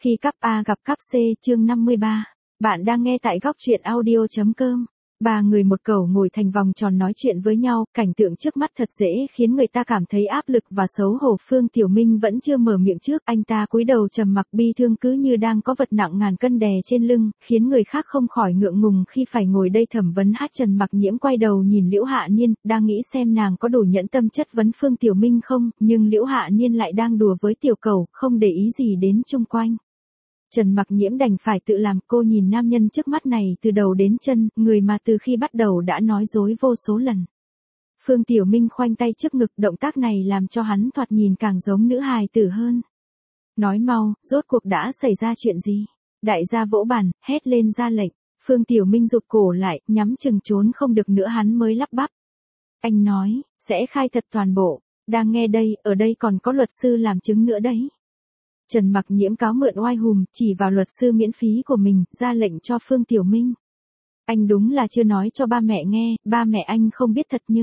Khi cắp A gặp cắp C chương 53. Bạn đang nghe tại góc truyện audio.com. Ba người một cẩu ngồi thành vòng tròn nói chuyện với nhau, cảnh tượng trước mắt thật dễ khiến người ta cảm thấy áp lực và xấu hổ. Phương Tiểu Minh vẫn chưa mở miệng trước, anh ta cúi đầu trầm mặc bi thương cứ như đang có vật nặng ngàn cân đè trên lưng, khiến người khác không khỏi ngượng ngùng khi phải ngồi đây thẩm vấn. Trần Mặc Nhiễm quay đầu nhìn Liễu Hạ Niên, đang nghĩ xem nàng có đủ nhẫn tâm chất vấn Phương Tiểu Minh không, nhưng Liễu Hạ Niên lại đang đùa với tiểu cẩu, không để ý gì đến chung quanh. Trần Mặc Nhiễm đành phải tự làm. Cô nhìn nam nhân trước mắt này từ đầu đến chân, người mà từ khi bắt đầu đã nói dối vô số lần. Phương Tiểu Minh khoanh tay trước ngực, động tác này làm cho hắn thoạt nhìn càng giống nữ hài tử hơn. Nói mau, rốt cuộc đã xảy ra chuyện gì? Đại gia vỗ bàn, hét lên ra lệnh. Phương Tiểu Minh rụt cổ lại, nhắm chừng trốn không được nữa hắn mới lắp bắp. Anh nói, sẽ khai thật toàn bộ. Đang nghe đây, ở đây còn có luật sư làm chứng nữa đấy. Trần Mặc Nhiễm cáo mượn oai hùm, chỉ vào luật sư miễn phí của mình, ra lệnh cho Phương Tiểu Minh. Anh đúng là chưa nói cho ba mẹ nghe, ba mẹ anh không biết thật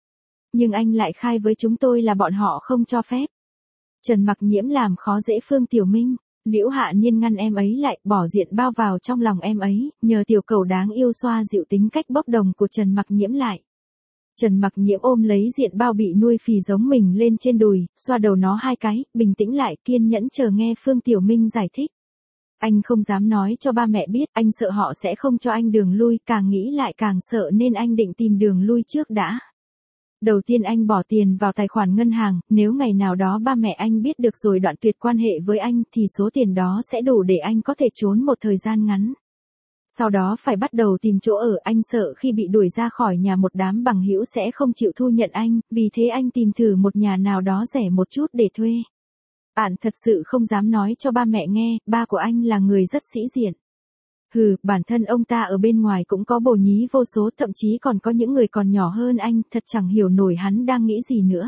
nhưng anh lại khai với chúng tôi là bọn họ không cho phép. Trần Mặc Nhiễm làm khó dễ Phương Tiểu Minh. Liễu Hạ Niên ngăn em ấy lại, bỏ diện bao vào trong lòng em ấy, nhờ tiểu cẩu đáng yêu xoa dịu tính cách bốc đồng của Trần Mặc Nhiễm lại. Trần Mặc Nhiễm ôm lấy diện bao bị nuôi phì giống mình lên trên đùi, xoa đầu nó hai cái, bình tĩnh lại, kiên nhẫn chờ nghe Phương Tiểu Minh giải thích. Anh không dám nói cho ba mẹ biết, anh sợ họ sẽ không cho anh đường lui, càng nghĩ lại càng sợ nên anh định tìm đường lui trước đã. Đầu tiên anh bỏ tiền vào tài khoản ngân hàng, nếu ngày nào đó ba mẹ anh biết được rồi đoạn tuyệt quan hệ với anh thì số tiền đó sẽ đủ để anh có thể trốn một thời gian ngắn. Sau đó phải bắt đầu tìm chỗ ở, anh sợ khi bị đuổi ra khỏi nhà một đám bằng hữu sẽ không chịu thu nhận anh, vì thế anh tìm thử một nhà nào đó rẻ một chút để thuê. Bạn thật sự không dám nói cho ba mẹ nghe, ba của anh là người rất sĩ diện. Hừ, bản thân ông ta ở bên ngoài cũng có bồ nhí vô số, thậm chí còn có những người còn nhỏ hơn anh, thật chẳng hiểu nổi hắn đang nghĩ gì nữa.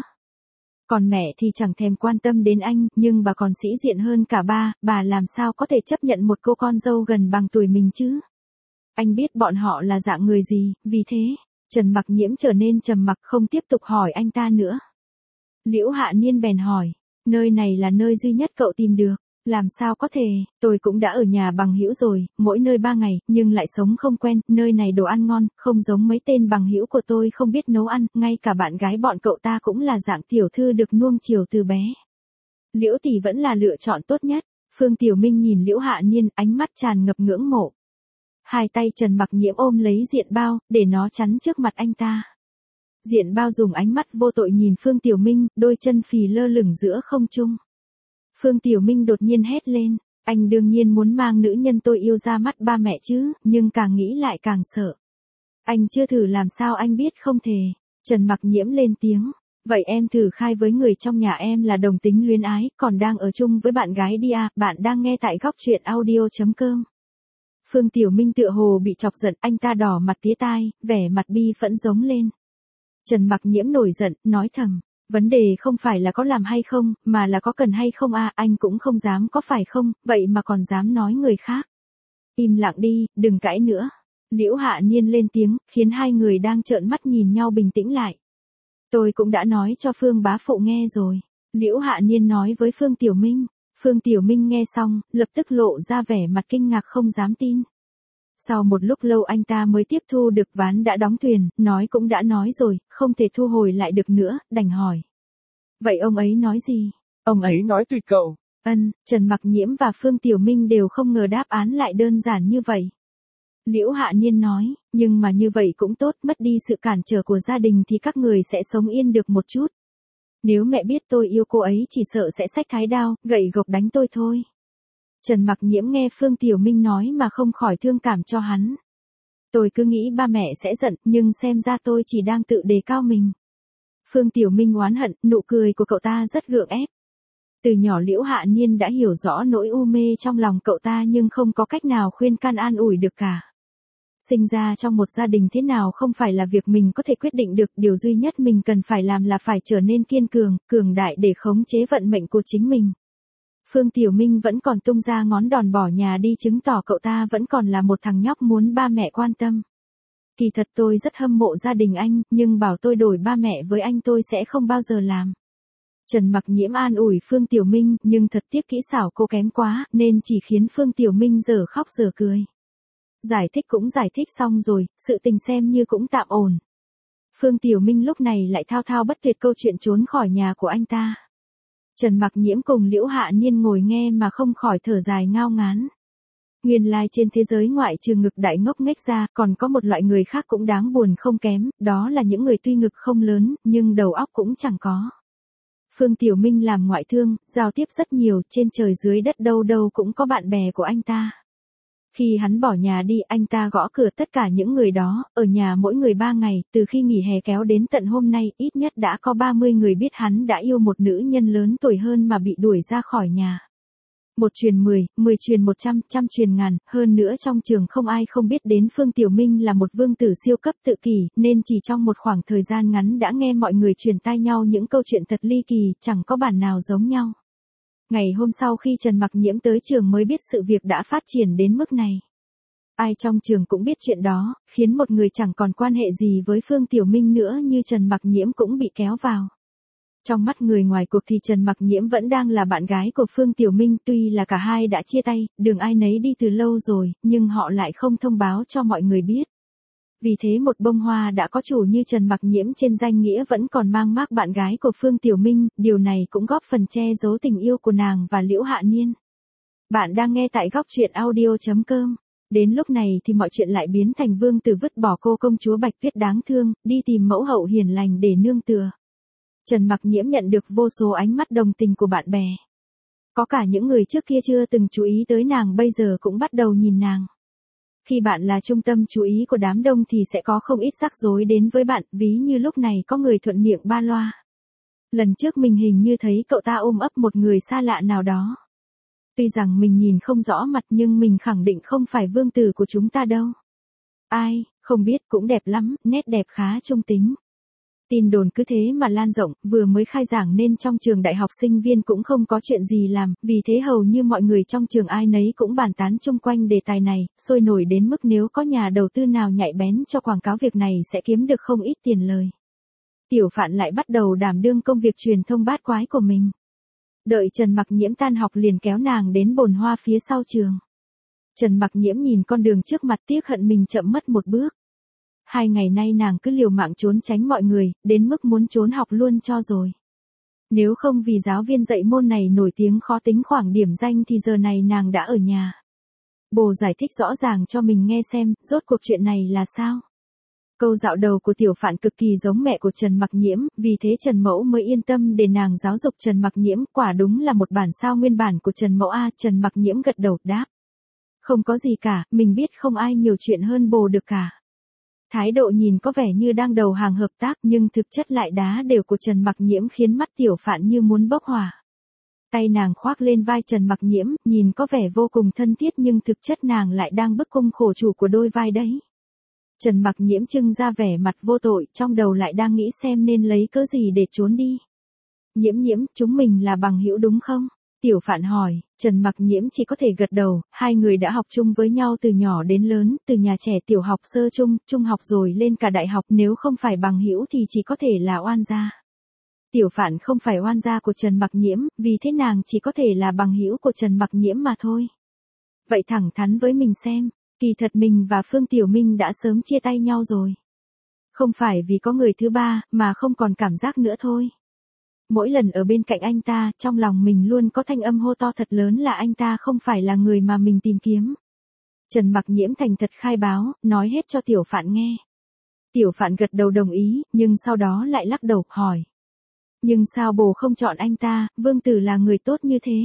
Còn mẹ thì chẳng thèm quan tâm đến anh, nhưng bà còn sĩ diện hơn cả ba, bà làm sao có thể chấp nhận một cô con dâu gần bằng tuổi mình chứ? Anh biết bọn họ là dạng người gì, vì thế, Trần Mặc Nhiễm trở nên trầm mặc không tiếp tục hỏi anh ta nữa. Liễu Hạ Niên bèn hỏi, nơi này là nơi duy nhất cậu tìm được, làm sao có thể, tôi cũng đã ở nhà bằng hữu rồi, mỗi nơi 3 ngày, nhưng lại sống không quen, nơi này đồ ăn ngon, không giống mấy tên bằng hữu của tôi không biết nấu ăn, ngay cả bạn gái bọn cậu ta cũng là dạng tiểu thư được nuông chiều từ bé. Liễu tỷ vẫn là lựa chọn tốt nhất. Phương Tiểu Minh nhìn Liễu Hạ Niên, ánh mắt tràn ngập ngưỡng mộ. Hai tay Trần Mặc Nhiễm ôm lấy diện bao, để nó chắn trước mặt anh ta. Diện bao dùng ánh mắt vô tội nhìn Phương Tiểu Minh, đôi chân phì lơ lửng giữa không trung. Phương Tiểu Minh đột nhiên hét lên, anh đương nhiên muốn mang nữ nhân tôi yêu ra mắt ba mẹ chứ, nhưng càng nghĩ lại càng sợ. Anh chưa thử làm sao anh biết không thể. Trần Mặc Nhiễm lên tiếng, vậy em thử khai với người trong nhà em là đồng tính luyến ái, còn đang ở chung với bạn gái đi à, bạn đang nghe tại góc truyện audio.com. Phương Tiểu Minh tựa hồ bị chọc giận, anh ta đỏ mặt tía tai, vẻ mặt bi phẫn giống lên. Trần Mặc Nhiễm nổi giận, nói thầm, vấn đề không phải là có làm hay không, mà là có cần hay không à, anh cũng không dám có phải không, vậy mà còn dám nói người khác. Im lặng đi, đừng cãi nữa. Liễu Hạ Niên lên tiếng, khiến hai người đang trợn mắt nhìn nhau bình tĩnh lại. Tôi cũng đã nói cho Phương bá phụ nghe rồi. Liễu Hạ Niên nói với Phương Tiểu Minh. Phương Tiểu Minh nghe xong, lập tức lộ ra vẻ mặt kinh ngạc không dám tin. Sau một lúc lâu anh ta mới tiếp thu được ván đã đóng thuyền, nói cũng đã nói rồi, không thể thu hồi lại được nữa, đành hỏi. Vậy ông ấy nói gì? Ông ấy nói tùy cậu. Trần Mặc Nhiễm và Phương Tiểu Minh đều không ngờ đáp án lại đơn giản như vậy. Liễu Hạ Niên nói, nhưng mà như vậy cũng tốt, mất đi sự cản trở của gia đình thì các người sẽ sống yên được một chút. Nếu mẹ biết tôi yêu cô ấy chỉ sợ sẽ xách thái đao, gậy gộc đánh tôi thôi. Trần Mặc Nhiễm nghe Phương Tiểu Minh nói mà không khỏi thương cảm cho hắn. Tôi cứ nghĩ ba mẹ sẽ giận, nhưng xem ra tôi chỉ đang tự đề cao mình. Phương Tiểu Minh oán hận, nụ cười của cậu ta rất gượng ép. Từ nhỏ Liễu Hạ Niên đã hiểu rõ nỗi u mê trong lòng cậu ta nhưng không có cách nào khuyên can an ủi được cả. Sinh ra trong một gia đình thế nào không phải là việc mình có thể quyết định được, điều duy nhất mình cần phải làm là phải trở nên kiên cường, cường đại để khống chế vận mệnh của chính mình. Phương Tiểu Minh vẫn còn tung ra ngón đòn bỏ nhà đi, chứng tỏ cậu ta vẫn còn là một thằng nhóc muốn ba mẹ quan tâm. Kỳ thật tôi rất hâm mộ gia đình anh, nhưng bảo tôi đổi ba mẹ với anh tôi sẽ không bao giờ làm. Trần Mặc Nhiễm an ủi Phương Tiểu Minh, nhưng thật tiếc kỹ xảo cô kém quá, nên chỉ khiến Phương Tiểu Minh dở khóc dở cười. Giải thích cũng giải thích xong rồi, sự tình xem như cũng tạm ổn. Phương Tiểu Minh lúc này lại thao thao bất tuyệt câu chuyện trốn khỏi nhà của anh ta. Trần Mặc Nhiễm cùng Liễu Hạ Niên ngồi nghe mà không khỏi thở dài ngao ngán. Nguyên lai trên thế giới ngoại trừ ngực đại ngốc nghếch ra, còn có một loại người khác cũng đáng buồn không kém, đó là những người tuy ngực không lớn, nhưng đầu óc cũng chẳng có. Phương Tiểu Minh làm ngoại thương, giao tiếp rất nhiều, trên trời dưới đất đâu đâu cũng có bạn bè của anh ta. Khi hắn bỏ nhà đi, anh ta gõ cửa tất cả những người đó, ở nhà mỗi người 3 ngày, từ khi nghỉ hè kéo đến tận hôm nay, ít nhất đã có 30 người biết hắn đã yêu một nữ nhân lớn tuổi hơn mà bị đuổi ra khỏi nhà. 1 truyền 10, 10 truyền 100, 100 truyền ngàn, hơn nữa trong trường không ai không biết đến Phương Tiểu Minh là một vương tử siêu cấp tự kỷ, nên chỉ trong một khoảng thời gian ngắn đã nghe mọi người truyền tai nhau những câu chuyện thật ly kỳ, chẳng có bản nào giống nhau. Ngày hôm sau khi Trần Mặc Nhiễm tới trường mới biết sự việc đã phát triển đến mức này. Ai trong trường cũng biết chuyện đó, khiến một người chẳng còn quan hệ gì với Phương Tiểu Minh nữa như Trần Mặc Nhiễm cũng bị kéo vào. Trong mắt người ngoài cuộc thì Trần Mặc Nhiễm vẫn đang là bạn gái của Phương Tiểu Minh, tuy là cả hai đã chia tay, đường ai nấy đi từ lâu rồi, nhưng họ lại không thông báo cho mọi người biết. Vì thế một bông hoa đã có chủ như Trần Mặc Nhiễm trên danh nghĩa vẫn còn mang mác bạn gái của Phương Tiểu Minh, điều này cũng góp phần che giấu tình yêu của nàng và Liễu Hạ Niên. Bạn đang nghe tại góc truyện audio.com. Đến lúc này thì mọi chuyện lại biến thành vương tử vứt bỏ cô công chúa Bạch Tuyết đáng thương, đi tìm mẫu hậu hiền lành để nương tựa. Trần Mặc Nhiễm nhận được vô số ánh mắt đồng tình của bạn bè. Có cả những người trước kia chưa từng chú ý tới nàng bây giờ cũng bắt đầu nhìn nàng. Khi bạn là trung tâm chú ý của đám đông thì sẽ có không ít rắc rối đến với bạn, ví như lúc này có người thuận miệng ba loa. Lần trước mình hình như thấy cậu ta ôm ấp một người xa lạ nào đó. Tuy rằng mình nhìn không rõ mặt nhưng mình khẳng định không phải vương tử của chúng ta đâu. Ai, không biết, cũng đẹp lắm, nét đẹp khá trung tính. Tin đồn cứ thế mà lan rộng, vừa mới khai giảng nên trong trường đại học sinh viên cũng không có chuyện gì làm, vì thế hầu như mọi người trong trường ai nấy cũng bàn tán chung quanh đề tài này, sôi nổi đến mức nếu có nhà đầu tư nào nhạy bén cho quảng cáo việc này sẽ kiếm được không ít tiền lời. Tiểu Phạn lại bắt đầu đảm đương công việc truyền thông bát quái của mình. Đợi Trần Mặc Nhiễm tan học liền kéo nàng đến bồn hoa phía sau trường. Trần Mặc Nhiễm nhìn con đường trước mặt tiếc hận mình chậm mất một bước. 2 ngày nay nàng cứ liều mạng trốn tránh mọi người, đến mức muốn trốn học luôn cho rồi. Nếu không vì giáo viên dạy môn này nổi tiếng khó tính khoảng điểm danh thì giờ này nàng đã ở nhà. Bồ giải thích rõ ràng cho mình nghe xem, rốt cuộc chuyện này là sao. Câu dạo đầu của Tiểu Phạn cực kỳ giống mẹ của Trần Mặc Nhiễm, vì thế Trần Mẫu mới yên tâm để nàng giáo dục Trần Mặc Nhiễm, quả đúng là một bản sao nguyên bản của Trần Mẫu a. Trần Mặc Nhiễm gật đầu đáp. Không có gì cả, mình biết không ai nhiều chuyện hơn bồ được cả. Thái độ nhìn có vẻ như đang đầu hàng hợp tác nhưng thực chất lại đá đều của Trần Mặc Nhiễm khiến mắt Tiểu Phạn như muốn bốc hỏa. Tay nàng khoác lên vai Trần Mặc Nhiễm, nhìn có vẻ vô cùng thân thiết nhưng thực chất nàng lại đang bức cung khổ chủ của đôi vai đấy. Trần Mặc Nhiễm trưng ra vẻ mặt vô tội, trong đầu lại đang nghĩ xem nên lấy cớ gì để trốn đi. Nhiễm Nhiễm, chúng mình là bằng hữu đúng không? Tiểu Phạn hỏi, Trần Mặc Nhiễm chỉ có thể gật đầu, hai người đã học chung với nhau từ nhỏ đến lớn, từ nhà trẻ tiểu học sơ trung, trung học rồi lên cả đại học, nếu không phải bằng hữu thì chỉ có thể là oan gia. Tiểu Phạn không phải oan gia của Trần Mặc Nhiễm, vì thế nàng chỉ có thể là bằng hữu của Trần Mặc Nhiễm mà thôi. Vậy thẳng thắn với mình xem, kỳ thật mình và Phương Tiểu Minh đã sớm chia tay nhau rồi. Không phải vì có người thứ ba, mà không còn cảm giác nữa thôi. Mỗi lần ở bên cạnh anh ta, trong lòng mình luôn có thanh âm hô to thật lớn là anh ta không phải là người mà mình tìm kiếm. Trần Mặc Nhiễm thành thật khai báo, nói hết cho Tiểu Phạn nghe. Tiểu Phạn gật đầu đồng ý, nhưng sau đó lại lắc đầu, hỏi. Nhưng sao bồ không chọn anh ta, vương tử là người tốt như thế?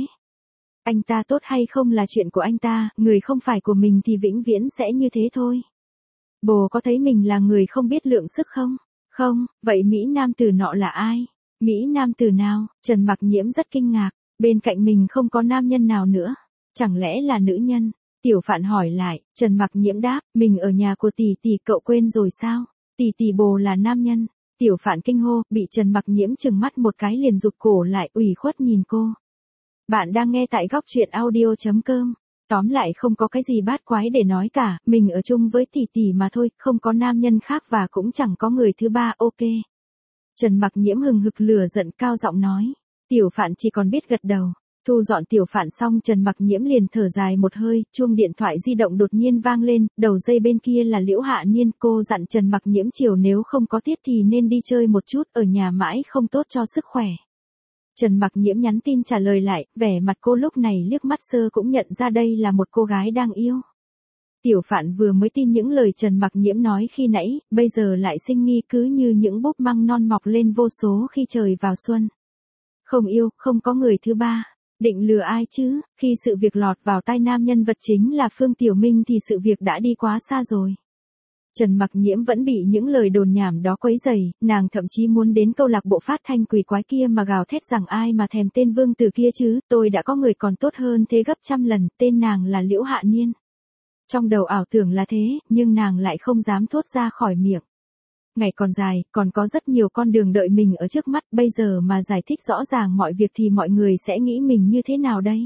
Anh ta tốt hay không là chuyện của anh ta, người không phải của mình thì vĩnh viễn sẽ như thế thôi. Bồ có thấy mình là người không biết lượng sức không? Không, vậy Mỹ nam tử nọ là ai? Mỹ nam tử nào? Trần Mặc Nhiễm rất kinh ngạc, bên cạnh mình không có nam nhân nào nữa. Chẳng lẽ là nữ nhân? Tiểu Phạn hỏi lại, Trần Mặc Nhiễm đáp, mình ở nhà của tỷ tỷ cậu quên rồi sao? Tỷ tỷ bồ là nam nhân. Tiểu Phạn kinh hô, bị Trần Mặc Nhiễm trừng mắt một cái liền rụt cổ lại, ủy khuất nhìn cô. Bạn đang nghe tại góc truyện audio.com. Tóm lại không có cái gì bát quái để nói cả, mình ở chung với tỷ tỷ mà thôi, không có nam nhân khác và cũng chẳng có người thứ ba, ok. Trần Mặc Nhiễm hừng hực lửa giận cao giọng nói. Tiểu Phạn chỉ còn biết gật đầu. Thu dọn Tiểu Phạn xong Trần Mặc Nhiễm liền thở dài một hơi, chuông điện thoại di động đột nhiên vang lên, đầu dây bên kia là Liễu Hạ Niên, cô dặn Trần Mặc Nhiễm chiều nếu không có tiết thì nên đi chơi một chút, ở nhà mãi không tốt cho sức khỏe. Trần Mặc Nhiễm nhắn tin trả lời lại, vẻ mặt cô lúc này liếc mắt sơ cũng nhận ra đây là một cô gái đang yêu. Tiểu Phạn vừa mới tin những lời Trần Mặc Nhiễm nói khi nãy, bây giờ lại sinh nghi cứ như những búp măng non mọc lên vô số khi trời vào xuân. Không yêu, không có người thứ ba. Định lừa ai chứ, khi sự việc lọt vào tai nam nhân vật chính là Phương Tiểu Minh thì sự việc đã đi quá xa rồi. Trần Mặc Nhiễm vẫn bị những lời đồn nhảm đó quấy rầy, nàng thậm chí muốn đến câu lạc bộ phát thanh quỷ quái kia mà gào thét rằng ai mà thèm tên Vương Tử kia chứ, tôi đã có người còn tốt hơn thế gấp trăm lần, tên nàng là Liễu Hạ Niên. Trong đầu ảo tưởng là thế, nhưng nàng lại không dám thốt ra khỏi miệng. Ngày còn dài, còn có rất nhiều con đường đợi mình ở trước mắt, bây giờ mà giải thích rõ ràng mọi việc thì mọi người sẽ nghĩ mình như thế nào đây?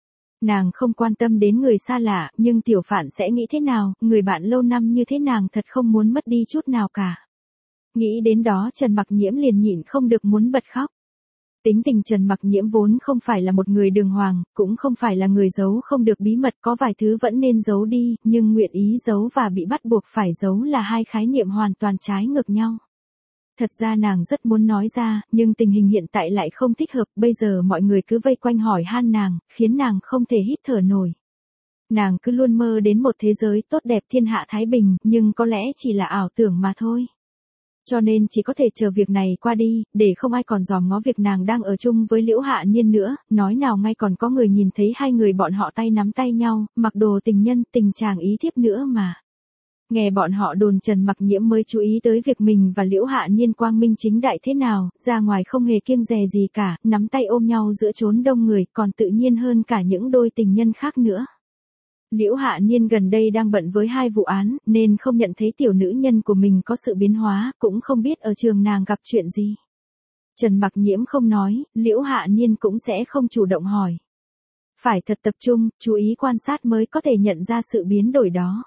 Nàng không quan tâm đến người xa lạ, nhưng Tiểu Phạn sẽ nghĩ thế nào, người bạn lâu năm như thế nàng thật không muốn mất đi chút nào cả. Nghĩ đến đó Trần Mặc Nhiễm liền nhịn không được muốn bật khóc. Tính tình Trần Mặc Nhiễm vốn không phải là một người đường hoàng, cũng không phải là người giấu không được bí mật, có vài thứ vẫn nên giấu đi, nhưng nguyện ý giấu và bị bắt buộc phải giấu là hai khái niệm hoàn toàn trái ngược nhau. Thật ra nàng rất muốn nói ra, nhưng tình hình hiện tại lại không thích hợp, bây giờ mọi người cứ vây quanh hỏi han nàng, khiến nàng không thể hít thở nổi. Nàng cứ luôn mơ đến một thế giới tốt đẹp thiên hạ thái bình, nhưng có lẽ chỉ là ảo tưởng mà thôi. Cho nên chỉ có thể chờ việc này qua đi, để không ai còn dòm ngó việc nàng đang ở chung với Liễu Hạ Niên nữa, nói nào ngay còn có người nhìn thấy hai người bọn họ tay nắm tay nhau, mặc đồ tình nhân, tình chàng ý thiếp nữa mà. Nghe bọn họ đồn Trần Mặc Nhiễm mới chú ý tới việc mình và Liễu Hạ Niên quang minh chính đại thế nào, ra ngoài không hề kiêng dè gì cả, nắm tay ôm nhau giữa chốn đông người, còn tự nhiên hơn cả những đôi tình nhân khác nữa. Liễu Hạ Niên gần đây đang bận với hai vụ án, nên không nhận thấy tiểu nữ nhân của mình có sự biến hóa, cũng không biết ở trường nàng gặp chuyện gì. Trần Mặc Nhiễm không nói, Liễu Hạ Niên cũng sẽ không chủ động hỏi. Phải thật tập trung, chú ý quan sát mới có thể nhận ra sự biến đổi đó.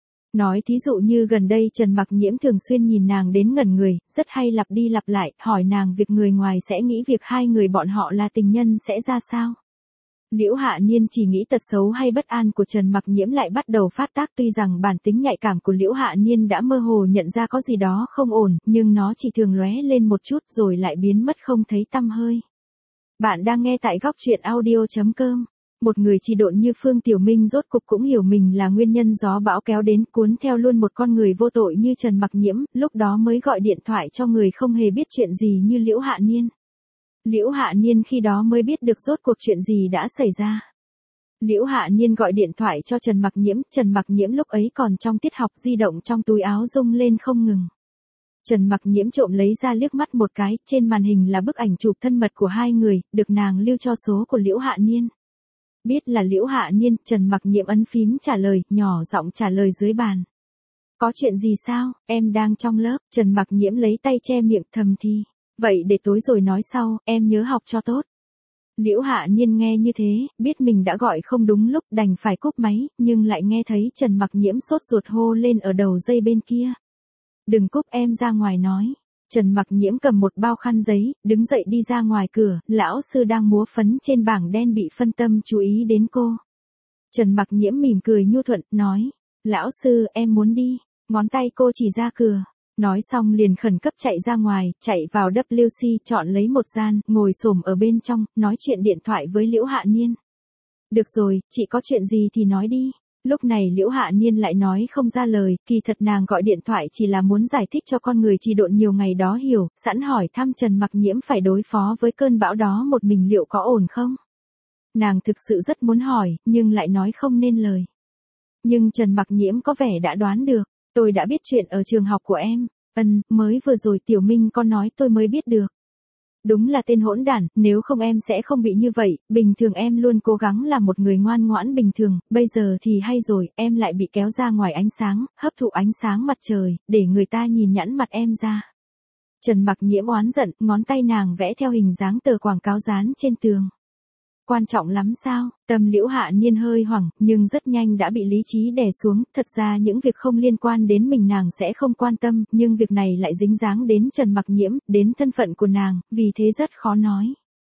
Nói thí dụ như gần đây Trần Mặc Nhiễm thường xuyên nhìn nàng đến ngẩn người, rất hay lặp đi lặp lại, hỏi nàng việc người ngoài sẽ nghĩ việc hai người bọn họ là tình nhân sẽ ra sao. Liễu Hạ Niên chỉ nghĩ tật xấu hay bất an của Trần Mặc Nhiễm lại bắt đầu phát tác, tuy rằng bản tính nhạy cảm của Liễu Hạ Niên đã mơ hồ nhận ra có gì đó không ổn, nhưng nó chỉ thường lóe lên một chút rồi lại biến mất không thấy tăm hơi. Bạn đang nghe tại góc truyện audio.com. Một người chỉ độn như Phương Tiểu Minh rốt cục cũng hiểu mình là nguyên nhân gió bão kéo đến cuốn theo luôn một con người vô tội như Trần Mặc Nhiễm, lúc đó mới gọi điện thoại cho người không hề biết chuyện gì như Liễu Hạ Niên. Liễu Hạ Niên khi đó mới biết được rốt cuộc chuyện gì đã xảy ra. Liễu Hạ Niên gọi điện thoại cho Trần Mặc Nhiễm lúc ấy còn trong tiết học, di động trong túi áo rung lên không ngừng. Trần Mặc Nhiễm trộm lấy ra liếc mắt một cái, trên màn hình là bức ảnh chụp thân mật của hai người, được nàng lưu cho số của Liễu Hạ Niên. Biết là Liễu Hạ Niên, Trần Mặc Nhiễm ấn phím trả lời, nhỏ giọng trả lời dưới bàn. Có chuyện gì sao, em đang trong lớp, Trần Mặc Nhiễm lấy tay che miệng thầm thì. Vậy để tối rồi nói sau, em nhớ học cho tốt. Liễu Hạ Niên nghe như thế, biết mình đã gọi không đúng lúc đành phải cúp máy, nhưng lại nghe thấy Trần Mặc Nhiễm sốt ruột hô lên ở đầu dây bên kia. Đừng cúp, em ra ngoài nói. Trần Mặc Nhiễm cầm một bao khăn giấy, đứng dậy đi ra ngoài cửa, lão sư đang múa phấn trên bảng đen bị phân tâm chú ý đến cô. Trần Mặc Nhiễm mỉm cười nhu thuận, nói, lão sư em muốn đi, ngón tay cô chỉ ra cửa. Nói xong liền khẩn cấp chạy ra ngoài, chạy vào WC chọn lấy một gian, ngồi xổm ở bên trong, nói chuyện điện thoại với Liễu Hạ Niên. Được rồi, chị có chuyện gì thì nói đi. Lúc này Liễu Hạ Niên lại nói không ra lời, kỳ thật nàng gọi điện thoại chỉ là muốn giải thích cho con người trì độn nhiều ngày đó hiểu, sẵn hỏi thăm Trần Mặc Nhiễm phải đối phó với cơn bão đó một mình liệu có ổn không. Nàng thực sự rất muốn hỏi, nhưng lại nói không nên lời. Nhưng Trần Mặc Nhiễm có vẻ đã đoán được. Tôi đã biết chuyện ở trường học của em. Mới vừa rồi Tiểu Minh có nói tôi mới biết được. Đúng là tên hỗn đản, nếu không em sẽ không bị như vậy, bình thường em luôn cố gắng là một người ngoan ngoãn bình thường, bây giờ thì hay rồi, em lại bị kéo ra ngoài ánh sáng, hấp thụ ánh sáng mặt trời, để người ta nhìn nhẵn mặt em ra. Trần Mặc Nhiễm oán giận, ngón tay nàng vẽ theo hình dáng tờ quảng cáo dán trên tường. Quan trọng lắm sao, tâm Liễu Hạ Niên hơi hoảng, nhưng rất nhanh đã bị lý trí đè xuống, thật ra những việc không liên quan đến mình nàng sẽ không quan tâm, nhưng việc này lại dính dáng đến Trần Mặc Nhiễm, đến thân phận của nàng, vì thế rất khó nói.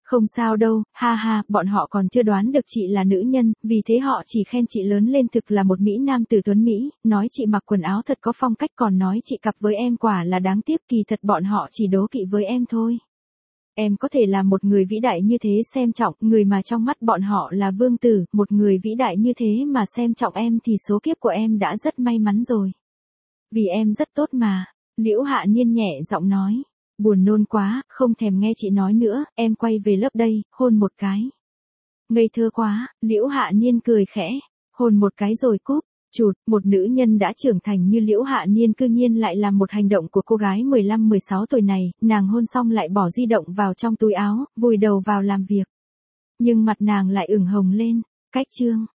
Không sao đâu, ha ha, bọn họ còn chưa đoán được chị là nữ nhân, vì thế họ chỉ khen chị lớn lên thực là một mỹ nam tử tuấn Mỹ, nói chị mặc quần áo thật có phong cách, còn nói chị cặp với em quả là đáng tiếc, kỳ thật bọn họ chỉ đố kỵ với em thôi. Em có thể là một người vĩ đại như thế xem trọng, người mà trong mắt bọn họ là vương tử, một người vĩ đại như thế mà xem trọng em thì số kiếp của em đã rất may mắn rồi. Vì em rất tốt mà, Liễu Hạ Niên nhẹ giọng nói. Buồn nôn quá, không thèm nghe chị nói nữa, em quay về lớp đây, hôn một cái. Ngây thơ quá, Liễu Hạ Niên cười khẽ, hôn một cái rồi cúp. Chụt, một nữ nhân đã trưởng thành như Liễu Hạ Niên cư nhiên lại làm một hành động của cô gái 15-16 tuổi này, nàng hôn xong lại bỏ di động vào trong túi áo, vùi đầu vào làm việc. Nhưng mặt nàng lại ửng hồng lên, cách chương.